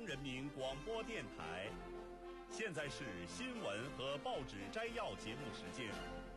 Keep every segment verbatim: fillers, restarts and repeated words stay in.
央人民广播电台，现在是新闻和报纸摘要节目时间。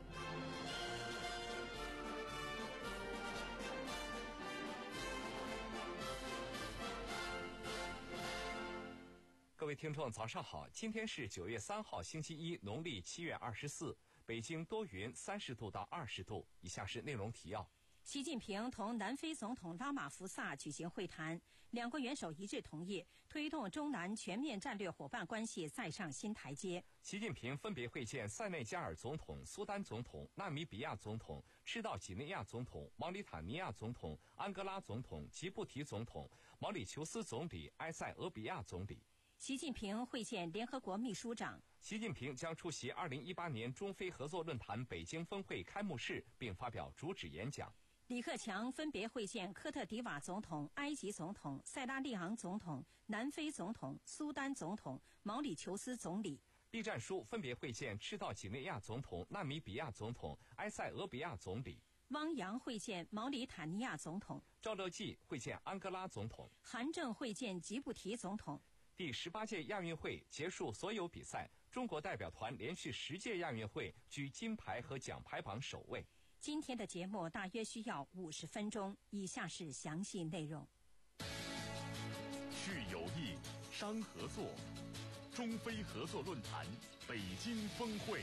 各位听众早上好，今天是九月三号星期一，农历七月二十四，北京多云，三十度到二十度。以下是内容提要。 习近平同南非总统拉马福萨举行会谈，两国元首一致同意推动中南全面战略伙伴关系再上新台阶。 习近平分别会见塞内加尔总统、苏丹总统、纳米比亚总统、赤道几内亚总统、毛里塔尼亚总统、安哥拉总统、吉布提总统、毛里求斯总理、埃塞俄比亚总理。 习近平会见联合国秘书长。 习近平将出席二零一八年中非合作论坛北京峰会开幕式，并发表主旨演讲。 李克强分别会见科特迪瓦总统、埃及总统、塞拉利昂总统、南非总统、苏丹总统、毛里求斯总理。 栗战书分别会见赤道几内亚总统、纳米比亚总统、埃塞俄比亚总理。 汪洋会见毛里塔尼亚总统。 赵乐际会见安哥拉总统。 韩正会见吉布提总统。 第十八届亚运会结束所有比赛，中国代表团连续十届亚运会居金牌和奖牌榜首位。 今天的节目大约需要五十分钟，以下是详细内容。 叙友谊，商合作，中非合作论坛北京峰会。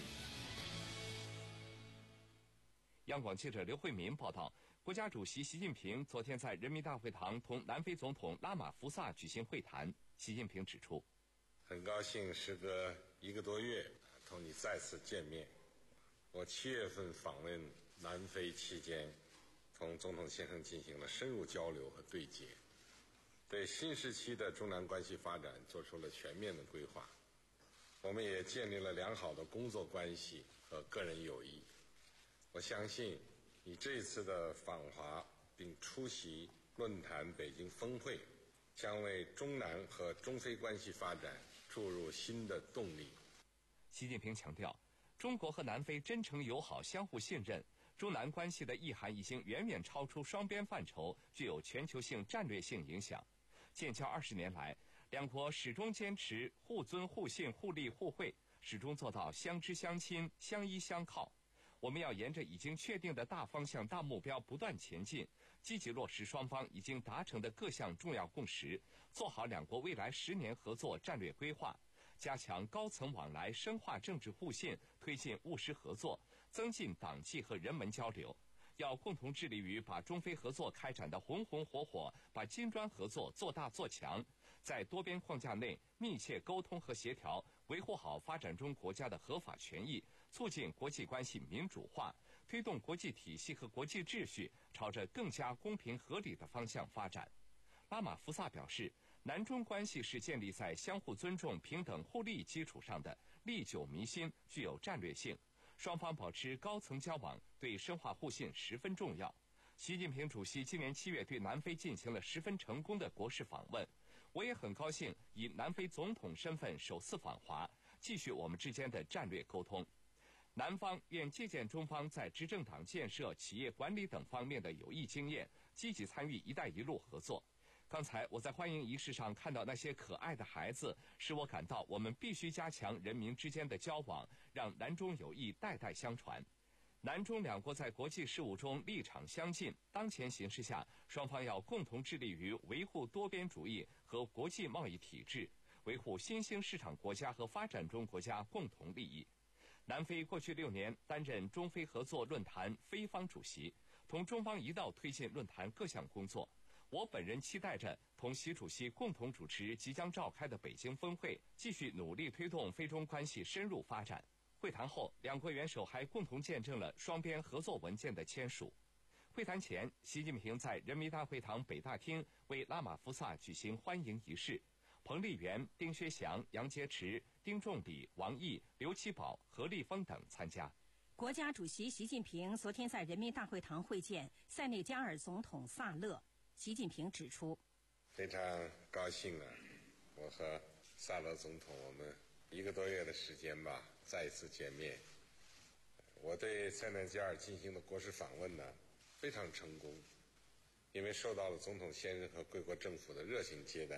央广记者刘慧民报道，国家主席习近平昨天在人民大会堂同南非总统拉马福萨举行会谈。习近平指出， 很高兴时隔一个多月同你再次见面。我七月份访问南非期间，同总统先生进行了深入交流和对接，对新时期的中南关系发展做出了全面的规划。我们也建立了良好的工作关系和个人友谊。我相信你这一次的访华并出席论坛北京峰会，将为中南和中非关系发展注入新的动力。 习近平强调，中国和南非真诚友好、相互信任，中南关系的意涵已经远远超出双边范畴，具有全球性战略性影响。建交二十年来，两国始终坚持互尊互信、互利互惠，始终做到相知相亲、相依相靠。我们要沿着已经确定的大方向、大目标不断前进，积极落实双方已经达成的各项重要共识，做好两国未来十年合作战略规划，加强高层往来，深化政治互信，推进务实合作，增进党际和人文交流。要共同致力于把中非合作开展的红红火火，把金砖合作做大做强，在多边框架内密切沟通和协调，维护好发展中国家的合法权益，促进国际关系民主化，推动国际体系和国际秩序朝着更加公平合理的方向发展。拉马福萨表示，南中关系是建立在相互尊重、平等互利基础上的，历久弥新，具有战略性。双方保持高层交往，对深化互信十分重要。习近平主席今年七月对南非进行了十分成功的国事访问，我也很高兴以南非总统身份首次访华，继续我们之间的战略沟通。南方愿借鉴中方在执政党建设、企业管理等方面的有益经验，积极参与“一带一路”合作。刚才我在欢迎仪式上看到那些可爱的孩子，使我感到我们必须加强人民之间的交往，让南中友谊代代相传。南中两国在国际事务中立场相近，当前形势下，双方要共同致力于维护多边主义和国际贸易体制，维护新兴市场国家和发展中国家共同利益。南非过去六年担任中非合作论坛非方主席，同中方一道推进论坛各项工作。我本人期待着同习主席共同主持即将召开的北京峰会，继续努力推动非中关系深入发展。会谈后，两国元首还共同见证了双边合作文件的签署。会谈前，习近平在人民大会堂北大厅为拉马福萨举行欢迎仪式，彭丽媛、丁薛祥、杨洁篪、丁仲礼、王毅、刘奇葆、何立峰等参加。 国家主席习近平昨天在人民大会堂会见塞内加尔总统萨勒。习近平指出， 非常高兴啊，我和萨勒总统我们一个多月的时间吧，再一次见面。我对塞内加尔进行的国事访问呢，非常成功，因为受到了总统先生和贵国政府的热情接待，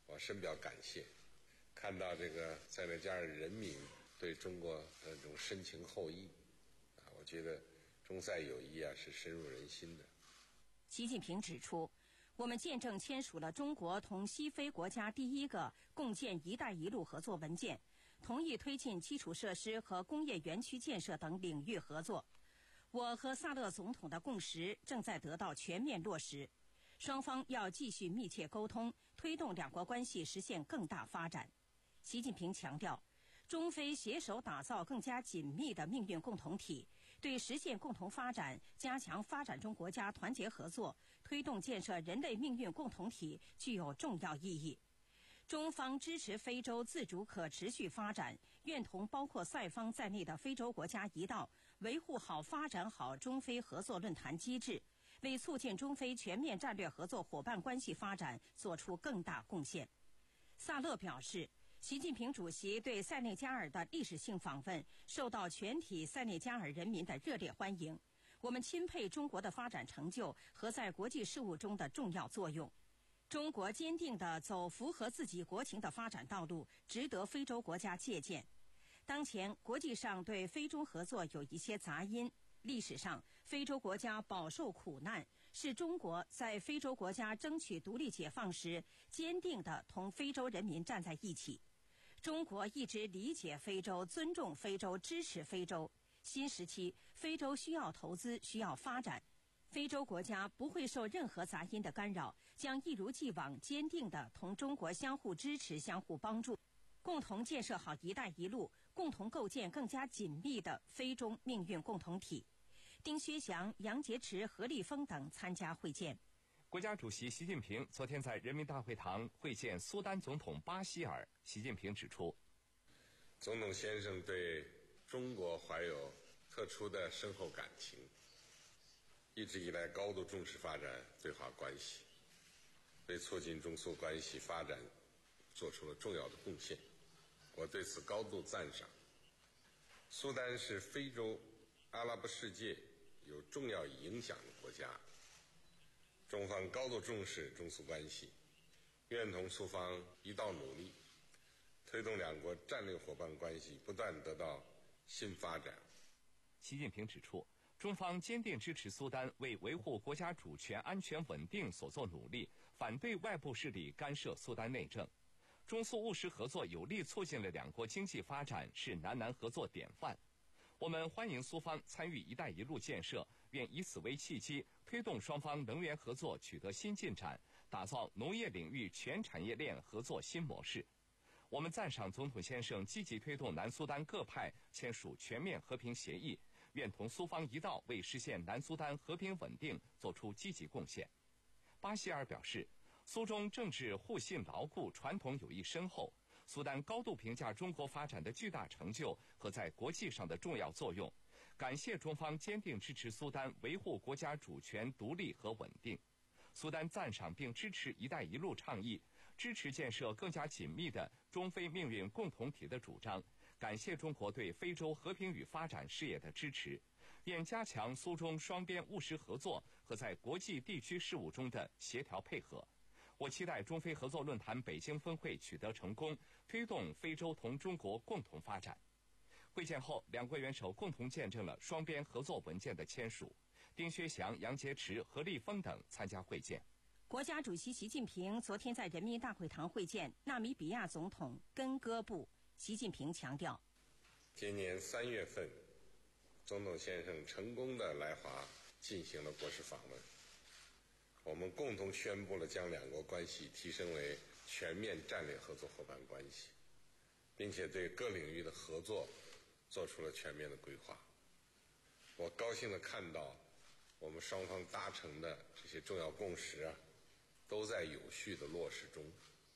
我深表感谢。看到这个塞内加尔人民对中国的这种深情厚谊，啊，我觉得中塞友谊啊是深入人心的。 习近平指出，我们见证签署了中国同西非国家第一个共建“一带一路”合作文件，同意推进基础设施和工业园区建设等领域合作。我和萨勒总统的共识正在得到全面落实，双方要继续密切沟通，推动两国关系实现更大发展。习近平强调，中非携手打造更加紧密的命运共同体，对实现共同发展、加强发展中国家团结合作、推动建设人类命运共同体具有重要意义。中方支持非洲自主可持续发展，愿同包括塞方在内的非洲国家一道，维护好、发展好中非合作论坛机制，为促进中非全面战略合作伙伴关系发展做出更大贡献。萨勒表示，习近平主席对塞内加尔的历史性访问受到全体塞内加尔人民的热烈欢迎。我们钦佩中国的发展成就和在国际事务中的重要作用。中国坚定地走符合自己国情的发展道路，值得非洲国家借鉴。当前国际上对非中合作有一些杂音，历史上非洲国家饱受苦难，是中国在非洲国家争取独立解放时坚定地同非洲人民站在一起。中国一直理解非洲，尊重非洲，支持非洲。新时期，非洲需要投资，需要发展。非洲国家不会受任何杂音的干扰，将一如既往坚定地同中国相互支持、相互帮助，共同建设好“一带一路”，共同构建更加紧密的非中命运共同体。丁薛祥、杨洁篪、何立峰等参加会见。 国家主席习近平昨天在人民大会堂会见苏丹总统巴希尔。习近平指出， 总统先生对中国怀有特殊的深厚感情，一直以来高度重视发展对华关系，为促进中苏关系发展做出了重要的贡献，我对此高度赞赏。苏丹是非洲阿拉伯世界有重要影响的国家，中方高度重视中苏关系，愿同苏方一道努力，推动两国战略伙伴关系不断得到新发展。 习近平指出，中方坚定支持苏丹为维护国家主权、安全、稳定所做努力，反对外部势力干涉苏丹内政。中苏务实合作有力促进了两国经济发展，是南南合作典范。我们欢迎苏方参与“一带一路”建设，愿以此为契机，推动双方能源合作取得新进展，打造农业领域全产业链合作新模式。我们赞赏总统先生积极推动南苏丹各派签署全面和平协议，愿同苏方一道为实现南苏丹和平稳定做出积极贡献。巴希尔表示，苏中政治互信牢固，传统友谊深厚。苏丹高度评价中国发展的巨大成就和在国际上的重要作用，感谢中方坚定支持苏丹维护国家主权、独立和稳定。苏丹赞赏并支持“一带一路”倡议，支持建设更加紧密的中非命运共同体的主张，感谢中国对非洲和平与发展事业的支持，愿加强苏中双边务实合作和在国际地区事务中的协调配合。我期待中非合作论坛北京峰会取得成功，推动非洲同中国共同发展。会见后，两国元首共同见证了双边合作文件的签署。丁薛祥、杨洁篪、何立峰等参加会见。 国家主席习近平昨天在人民大会堂会见纳米比亚总统根哥布。习近平强调， 今年三月份，总统先生成功地来华进行了国事访问，我们共同宣布了将两国关系提升为全面战略合作伙伴关系，并且对各领域的合作做出了全面的规划。我高兴地看到我们双方达成的这些重要共识啊，都在有序的落实中。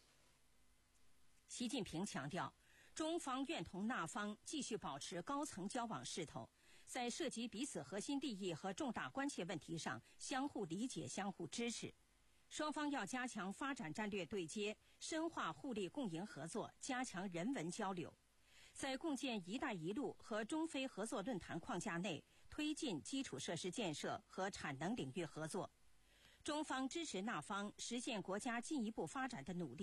习近平强调，中方愿同那方继续保持高层交往势头，在涉及彼此核心利益和重大关切问题上相互理解、相互支持。双方要加强发展战略对接，深化互利共赢合作，加强人文交流。在共建“一带一路”和中非合作论坛框架内，推进基础设施建设和产能领域合作。中方支持那方实现国家进一步发展的努力，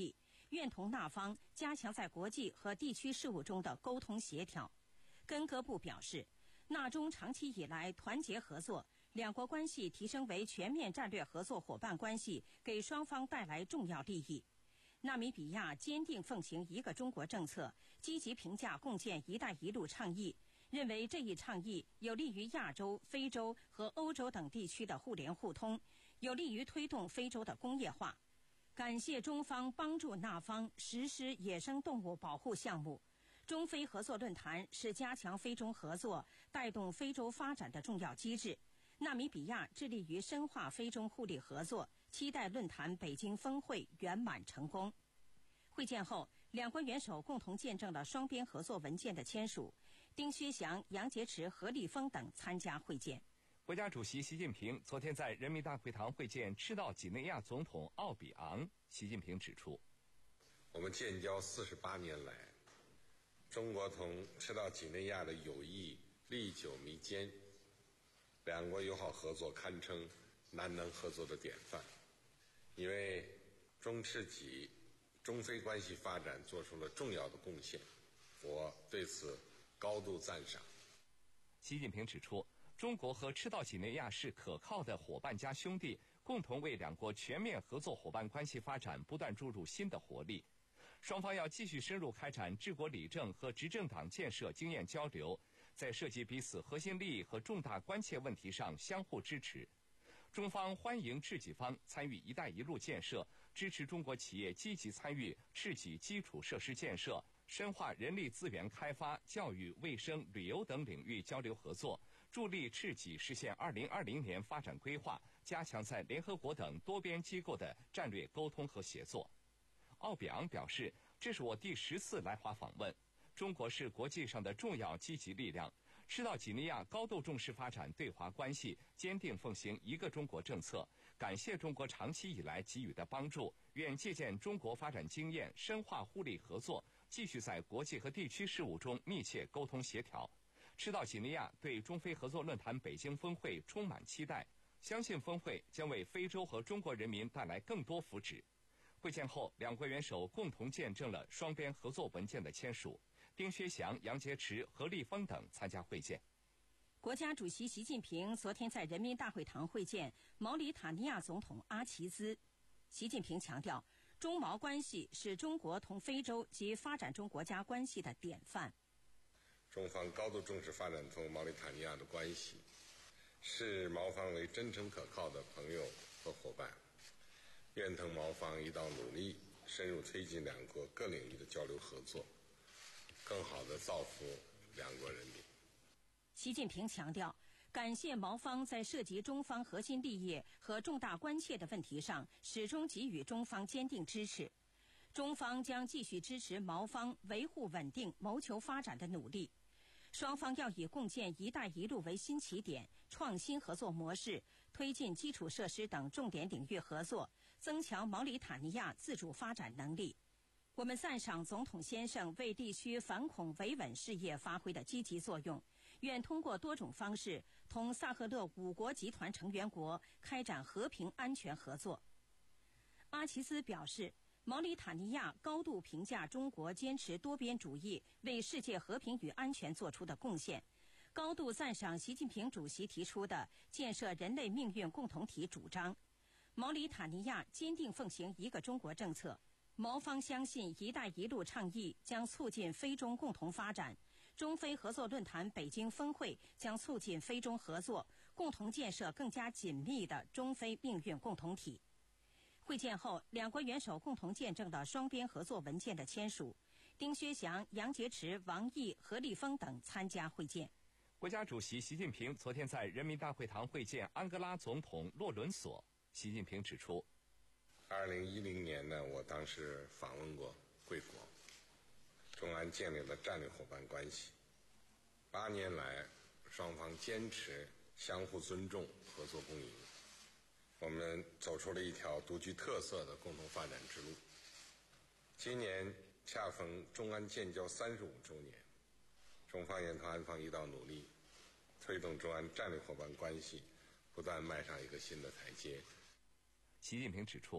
愿同那方加强在国际和地区事务中的沟通协调。根哥部表示，纳中长期以来团结合作，两国关系提升为全面战略合作伙伴关系，给双方带来重要利益。纳米比亚坚定奉行一个中国政策，积极评价共建“一带一路”倡议，认为这一倡议有利于亚洲、非洲和欧洲等地区的互联互通，有利于推动非洲的工业化。感谢中方帮助纳方实施野生动物保护项目。中非合作论坛是加强非中合作、带动非洲发展的重要机制。纳米比亚致力于深化非中互利合作，期待论坛北京峰会圆满成功。会见后，两国元首共同见证了双边合作文件的签署。丁薛祥、杨洁篪、何立峰等参加会见。 国家主席习近平昨天在人民大会堂会见赤道几内亚总统奥比昂。习近平指出， 我们建交四十八年来，中国同赤道几内亚的友谊历久弥坚，两国友好合作堪称难能合作的典范，因为中赤几中非关系发展做出了重要的贡献，我对此高度赞赏。 习近平指出，中国和赤道几内亚是可靠的伙伴加兄弟，共同为两国全面合作伙伴关系发展不断注入新的活力。双方要继续深入开展治国理政和执政党建设经验交流，在涉及彼此核心利益和重大关切问题上相互支持。中方欢迎赤几方参与“一带一路”建设，支持中国企业积极参与赤几基础设施建设，深化人力资源开发、教育、卫生、旅游等领域交流合作，助力赤几实现二零二零年发展规划，加强在联合国等多边机构的战略沟通和协作。奥比昂表示，这是我第十次来华访问，中国是国际上的重要积极力量。赤道几内亚高度重视发展对华关系，坚定奉行一个中国政策，感谢中国长期以来给予的帮助，愿借鉴中国发展经验，深化互利合作，继续在国际和地区事务中密切沟通协调。赤道几内亚对中非合作论坛北京峰会充满期待，相信峰会将为非洲和中国人民带来更多福祉。会见后，两国元首共同见证了双边合作文件的签署。丁薛祥、杨洁篪、何立峰等参加会见。 国家主席习近平昨天在人民大会堂会见毛里塔尼亚总统阿齐兹。习近平强调，中毛关系是中国同非洲及发展中国家关系的典范。 中方高度重视发展中毛里塔尼亚的关系，视毛方为真诚可靠的朋友和伙伴，愿同毛方一道努力，深入推进两国各领域的交流合作，更好地造福两国人民。 习近平强调，感谢毛方在涉及中方核心利益和重大关切的问题上，始终给予中方坚定支持。中方将继续支持毛方维护稳定、谋求发展的努力。双方要以共建“一带一路”为新起点，创新合作模式，推进基础设施等重点领域合作，增强毛里塔尼亚自主发展能力。我们赞赏总统先生为地区反恐维稳事业发挥的积极作用，愿通过多种方式同萨赫勒五国集团成员国开展和平安全合作。阿齐兹表示，毛里塔尼亚高度评价中国坚持多边主义为世界和平与安全做出的贡献，高度赞赏习近平主席提出的建设人类命运共同体主张。毛里塔尼亚坚定奉行一个中国政策，毛方相信“一带一路”倡议将促进非中共同发展，中非合作论坛北京峰会将促进非中合作，共同建设更加紧密的中非命运共同体。会见后，两国元首共同见证了双边合作文件的签署。丁薛祥、杨洁篪、王毅、何立峰等参加会见。 国家主席习近平昨天在人民大会堂会见安哥拉总统洛伦索。习近平指出， 二零一零年呢，我当时访问过贵国，中安建立了战略伙伴关系。八年来，双方坚持相互尊重、合作共赢，我们走出了一条独具特色的共同发展之路。今年恰逢中安建交三十五周年，中方愿同安方一道努力，推动中安战略伙伴关系不断迈上一个新的台阶。 习近平指出，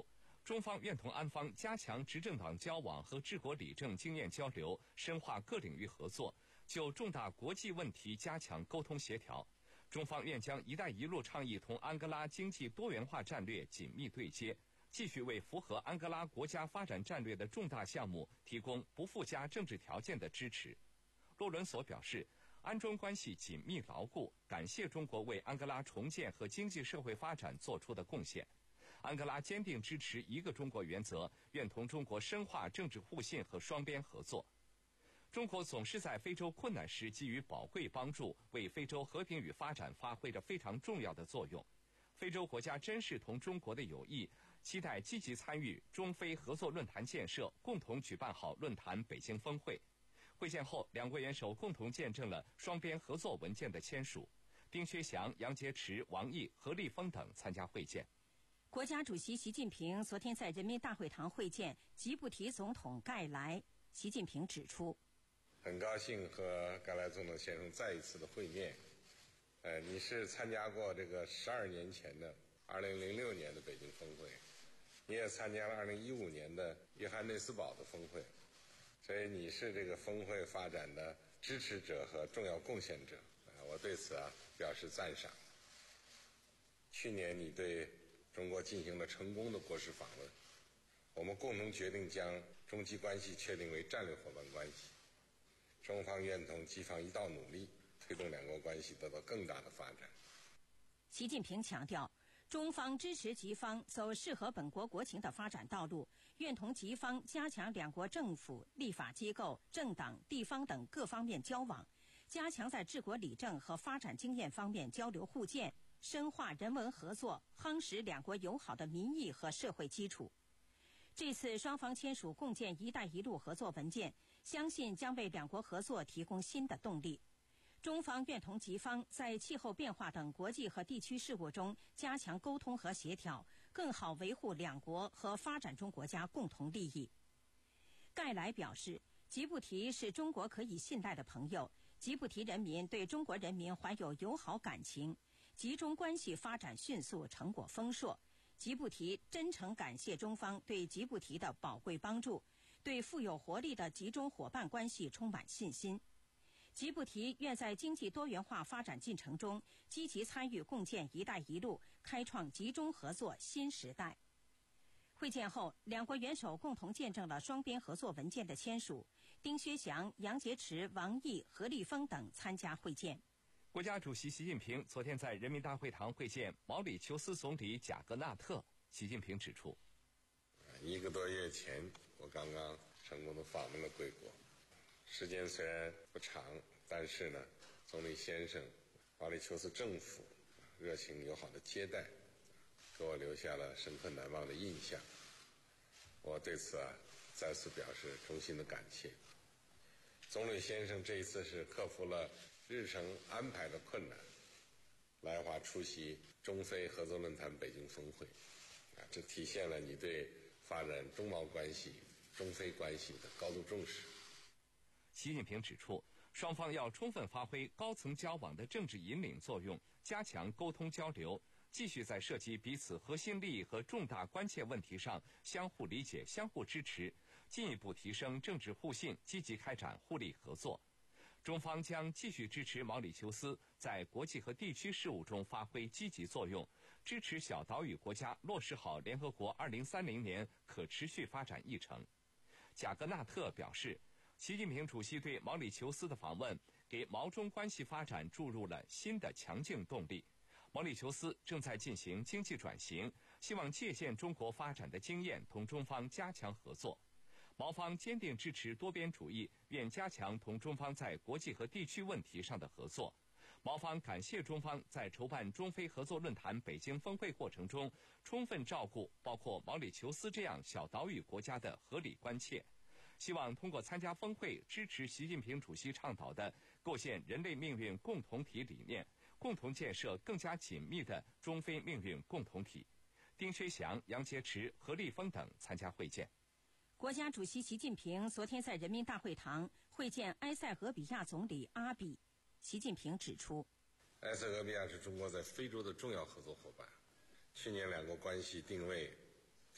中方愿同安方加强执政党交往和治国理政经验交流，深化各领域合作，就重大国际问题加强沟通协调。中方愿将“一带一路”倡议同安哥拉经济多元化战略紧密对接，继续为符合安哥拉国家发展战略的重大项目提供不附加政治条件的支持。洛伦索表示，安中关系紧密牢固，感谢中国为安哥拉重建和经济社会发展做出的贡献。安哥拉坚定支持一个中国原则，愿同中国深化政治互信和双边合作。中国总是在非洲困难时给予宝贵帮助，为非洲和平与发展发挥着非常重要的作用。非洲国家珍视同中国的友谊，期待积极参与中非合作论坛建设，共同举办好论坛北京峰会。会见后，两国元首共同见证了双边合作文件的签署。丁薛祥、杨洁篪、王毅、何立峰等参加会见。 国家主席习近平昨天在人民大会堂会见吉布提总统盖莱。习近平指出， 很高兴和盖莱总统先生再一次的会面。呃，你是参加过这个十二年前的二零零六年的北京峰会，你也参加了二零一五年的约翰内斯堡的峰会，所以你是这个峰会发展的支持者和重要贡献者。呃，我对此啊表示赞赏。去年你对中国进行了成功的国事访问，我们共同决定将中吉关系确定为战略伙伴关系。中方愿同吉方一道努力，推动两国关系得到更大的发展。 习近平强调，中方支持吉方走适合本国国情的发展道路，愿同吉方加强两国政府、立法机构、政党、地方等各方面交往，加强在治国理政和发展经验方面交流互鉴，深化人文合作，夯实两国友好的民意和社会基础。这次双方签署共建“一带一路”合作文件，相信将为两国合作提供新的动力。中方愿同吉方在气候变化等国际和地区事务中加强沟通和协调，更好维护两国和发展中国家共同利益。盖莱表示，吉布提是中国可以信赖的朋友，吉布提人民对中国人民怀有友好感情，吉中关系发展迅速，成果丰硕。吉布提真诚感谢中方对吉布提的宝贵帮助，对富有活力的吉中伙伴关系充满信心。吉布提愿在经济多元化发展进程中积极参与共建“一带一路”，开创吉中合作新时代。会见后，两国元首共同见证了双边合作文件的签署。丁薛祥、杨洁篪、王毅、何立峰等参加会见。 国家主席习近平昨天在人民大会堂会见毛里求斯总理贾格纳特。习近平指出， 一个多月前，我刚刚成功的访问了贵国，时间虽然不长，但是呢，总理先生、毛里求斯政府热情友好的接待，给我留下了深刻难忘的印象。我对此啊，再次表示衷心的感谢。总理先生这一次是克服了日程安排的困难，来华出席中非合作论坛北京峰会，啊，这体现了你对发展中毛关系、中非关系的高度重视。 习近平指出，双方要充分发挥高层交往的政治引领作用，加强沟通交流，继续在涉及彼此核心利益和重大关切问题上相互理解、相互支持，进一步提升政治互信，积极开展互利合作。中方将继续支持毛里求斯在国际和地区事务中发挥积极作用，支持小岛屿国家落实好联合国二零三零年可持续发展议程。贾格纳特表示，习近平主席对毛里求斯的访问给毛中关系发展注入了新的强劲动力。毛里求斯正在进行经济转型，希望借鉴中国发展的经验，同中方加强合作。毛方坚定支持多边主义，愿加强同中方在国际和地区问题上的合作。毛方感谢中方在筹办中非合作论坛北京峰会过程中，充分照顾包括毛里求斯这样小岛屿国家的合理关切，希望通过参加峰会，支持习近平主席倡导的构建人类命运共同体理念，共同建设更加紧密的中非命运共同体。丁薛祥、杨洁篪、何立峰等参加会见。 国家主席习近平昨天在人民大会堂会见埃塞俄比亚总理阿比。习近平指出， 埃塞俄比亚是中国在非洲的重要合作伙伴。去年两国关系定位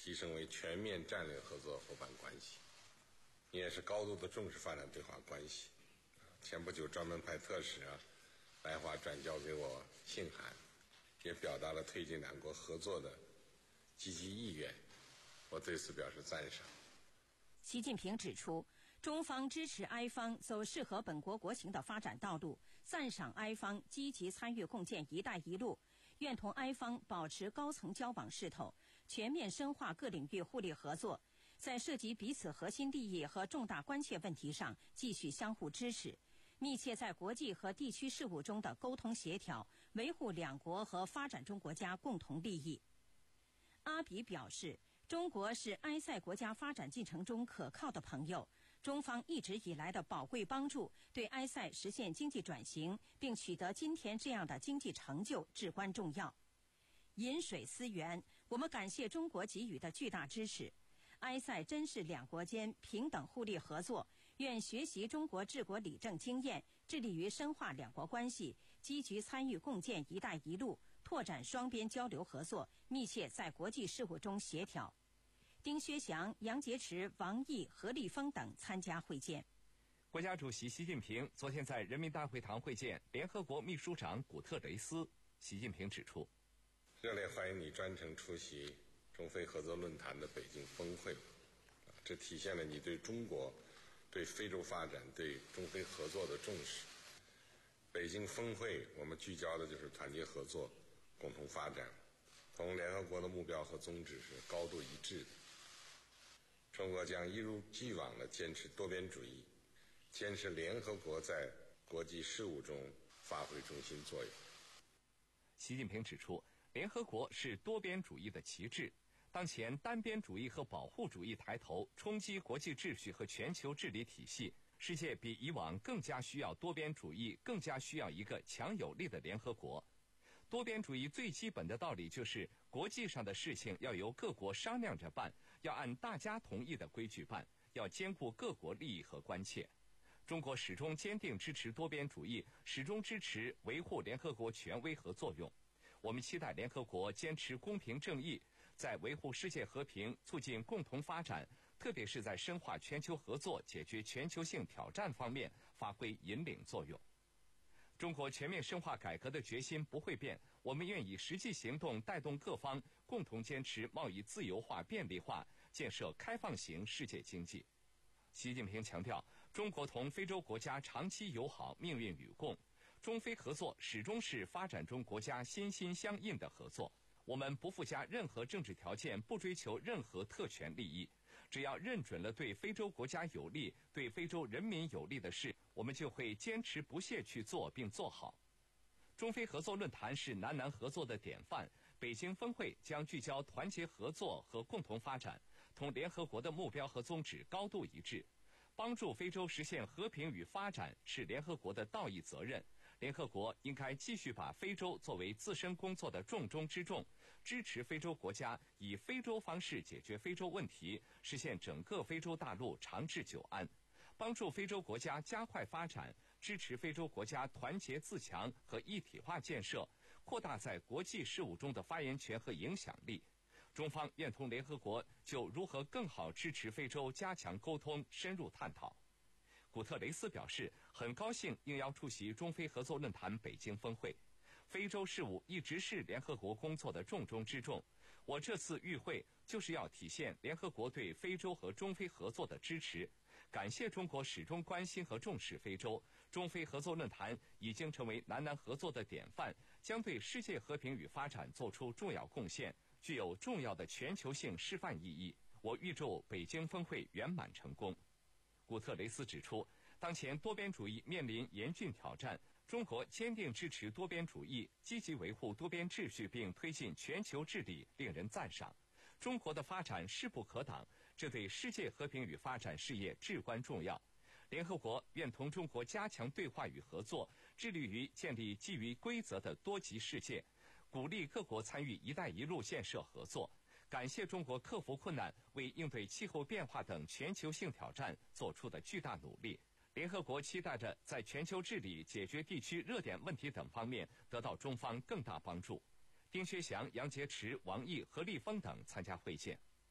提升为全面战略合作伙伴关系。你也是高度的重视发展对华关系。前不久专门派特使啊来华转交给我信函，也表达了推进两国合作的积极意愿，我对此表示赞赏。 习近平指出，中方支持埃方走适合本国国情的发展道路，赞赏埃方积极参与共建“一带一路”，愿同埃方保持高层交往势头，全面深化各领域互利合作，在涉及彼此核心利益和重大关切问题上继续相互支持，密切在国际和地区事务中的沟通协调，维护两国和发展中国家共同利益。阿比表示，中国是埃塞国家发展进程中可靠的朋友，中方一直以来的宝贵帮助对埃塞实现经济转型并取得今天这样的经济成就至关重要。饮水思源，我们感谢中国给予的巨大支持。埃塞珍视两国间平等互利合作，愿学习中国治国理政经验，致力于深化两国关系，积极参与共建“一带一路”，拓展双边交流合作，密切在国际事务中协调。丁薛祥、杨洁篪、王毅、何立峰等参加会见。 国家主席习近平昨天在人民大会堂会见联合国秘书长古特雷斯。习近平指出， 热烈欢迎你专程出席中非合作论坛的北京峰会，这体现了你对中国、对非洲发展、对中非合作的重视。北京峰会我们聚焦的就是团结合作、共同发展，同联合国的目标和宗旨是高度一致的。中国将一如既往地坚持多边主义，坚持联合国在国际事务中发挥中心作用。 习近平指出，联合国是多边主义的旗帜，当前单边主义和保护主义抬头，冲击国际秩序和全球治理体系，世界比以往更加需要多边主义，更加需要一个强有力的联合国。多边主义最基本的道理就是，国际上的事情要由各国商量着办，要按大家同意的规矩办，要兼顾各国利益和关切。中国始终坚定支持多边主义，始终支持维护联合国权威和作用。我们期待联合国坚持公平正义，在维护世界和平、促进共同发展，特别是在深化全球合作、解决全球性挑战方面发挥引领作用。中国全面深化改革的决心不会变，我们愿以实际行动带动各方，共同坚持贸易自由化、便利化，建设开放型世界经济。习近平强调，中国同非洲国家长期友好，命运与共。中非合作始终是发展中国家心心相印的合作，我们不附加任何政治条件，不追求任何特权利益。只要认准了对非洲国家有利、对非洲人民有利的事，我们就会坚持不懈去做并做好。中非合作论坛是南南合作的典范，北京峰会将聚焦团结合作和共同发展，同联合国的目标和宗旨高度一致。帮助非洲实现和平与发展是联合国的道义责任，联合国应该继续把非洲作为自身工作的重中之重，支持非洲国家以非洲方式解决非洲问题，实现整个非洲大陆长治久安，帮助非洲国家加快发展，支持非洲国家团结自强和一体化建设，扩大在国际事务中的发言权和影响力。中方愿同联合国就如何更好支持非洲加强沟通深入探讨。古特雷斯表示，很高兴应邀出席中非合作论坛北京峰会。非洲事务一直是联合国工作的重中之重，我这次与会就是要体现联合国对非洲和中非合作的支持，感谢中国始终关心和重视非洲。中非合作论坛已经成为南南合作的典范，将对世界和平与发展做出重要贡献，具有重要的全球性示范意义。我预祝北京峰会圆满成功。古特雷斯指出，当前多边主义面临严峻挑战，中国坚定支持多边主义，积极维护多边秩序并推进全球治理，令人赞赏。中国的发展势不可挡，这对世界和平与发展事业至关重要。联合国愿同中国加强对话与合作，致力于建立基于规则的多极世界，鼓励各国参与“一带一路”建设合作。感谢中国克服困难，为应对气候变化等全球性挑战做出的巨大努力。联合国期待着在全球治理、解决地区热点问题等方面得到中方更大帮助。丁薛祥、杨洁篪、王毅、何立峰等参加会见。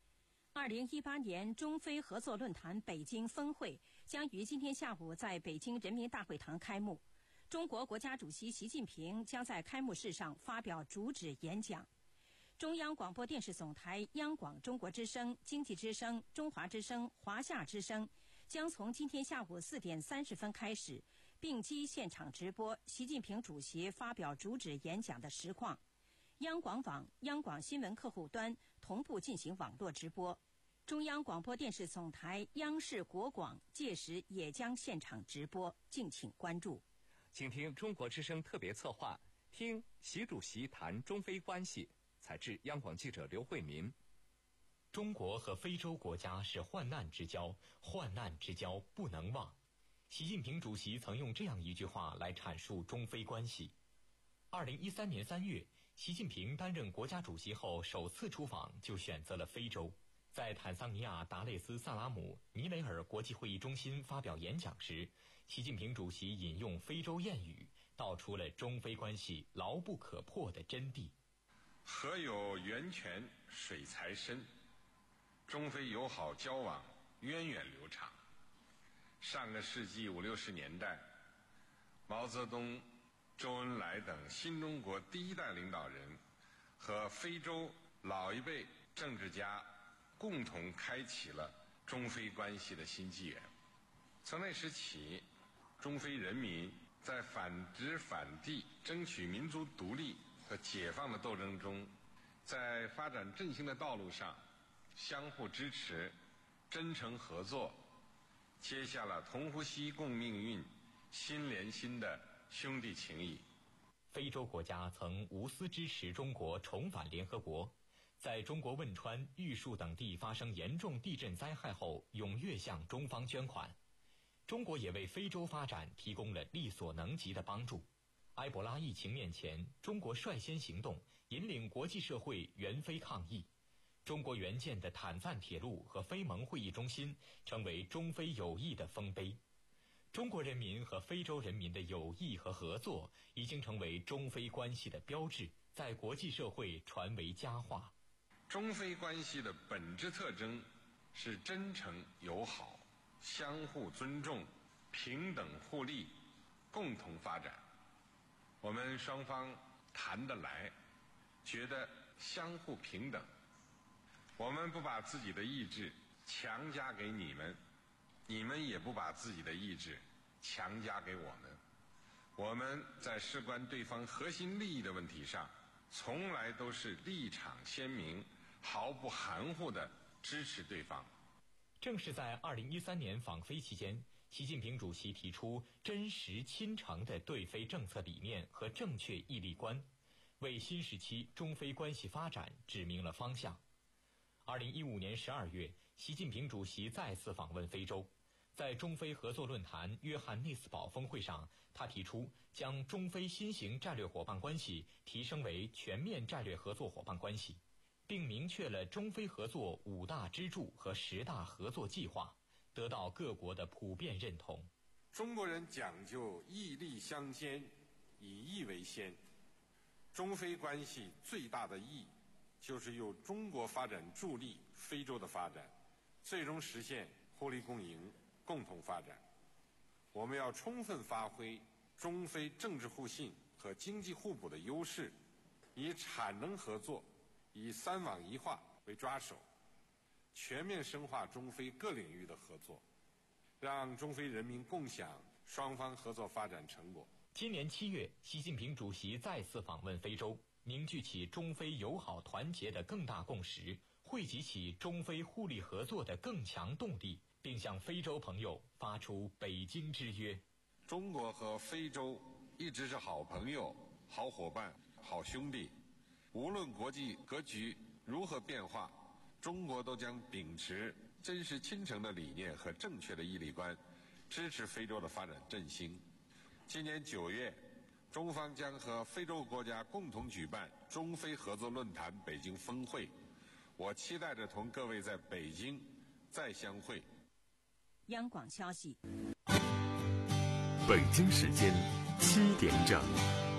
二零一八年中非合作论坛北京峰会将于今天下午在北京人民大会堂开幕。中国国家主席习近平将在开幕式上发表主旨演讲。中央广播电视总台央广中国之声、经济之声、中华之声、华夏之声将从今天下午四点三十分开始并机现场直播习近平主席发表主旨演讲的实况。央广网、央广新闻客户端同步进行网络直播。中央广播电视总台央视国广届时也将现场直播，敬请关注。 请听中国之声特别策划，听习主席谈中非关系。采制央广记者刘慧民。 中国和非洲国家是患难之交，患难之交不能忘。习近平主席曾用这样一句话来阐述中非关系。二零一三年三月，习近平担任国家主席后首次出访就选择了非洲。在坦桑尼亚达累斯萨拉姆尼雷尔国际会议中心发表演讲时，习近平主席引用非洲谚语，道出了中非关系牢不可破的真谛。 河有源泉，水才深，中非友好交往源远流长。上个世纪五六十年代，毛泽东、周恩来等新中国第一代领导人和非洲老一辈政治家共同开启了中非关系的新纪元。从那时起，中非人民在反殖反帝、争取民族独立和解放的斗争中，在发展振兴的道路上相互支持、真诚合作，结下了同呼吸共命运、心连心的兄弟情谊。 非洲国家曾无私支持中国重返联合国，在中国汶川、玉树等地发生严重地震灾害后，踊跃向中方捐款。中国也为非洲发展提供了力所能及的帮助。埃博拉疫情面前，中国率先行动，引领国际社会援非抗疫。中国援建的坦赞铁路和非盟会议中心成为中非友谊的丰碑。中国人民和非洲人民的友谊和合作已经成为中非关系的标志，在国际社会传为佳话。 中非关系的本质特征是真诚友好、相互尊重、平等互利、共同发展。我们双方谈得来，觉得相互平等。我们不把自己的意志强加给你们，你们也不把自己的意志强加给我们。我们在事关对方核心利益的问题上，从来都是立场鲜明、毫不含糊地支持对方。 正是在二零一三年访非期间，习近平主席提出真实亲诚的对非政策理念和正确毅力观，为新时期中非关系发展指明了方向。二零一五年十二月，习近平主席再次访问非洲，在中非合作论坛约翰内斯堡峰会上，他提出将中非新型战略伙伴关系提升为全面战略合作伙伴关系，并明确了中非合作五大支柱和十大合作计划，得到各国的普遍认同。 中国人讲究义利相兼，以义为先。中非关系最大的义，就是由中国发展助力非洲的发展，最终实现互利共赢、共同发展。我们要充分发挥中非政治互信和经济互补的优势，以产能合作、以三网一化为抓手，全面深化中非各领域的合作，让中非人民共享双方合作发展成果。 今年七月，习近平主席再次访问非洲，凝聚起中非友好团结的更大共识，汇集起中非互利合作的更强动力，并向非洲朋友发出北京之约。 中国和非洲一直是好朋友、好伙伴、好兄弟，无论国际格局如何变化，中国都将秉持真实亲诚的理念和正确的毅力观，支持非洲的发展振兴。今年九月，中方将和非洲国家共同举办中非合作论坛北京峰会，我期待着同各位在北京再相会。 央广消息， 北京时间七点整。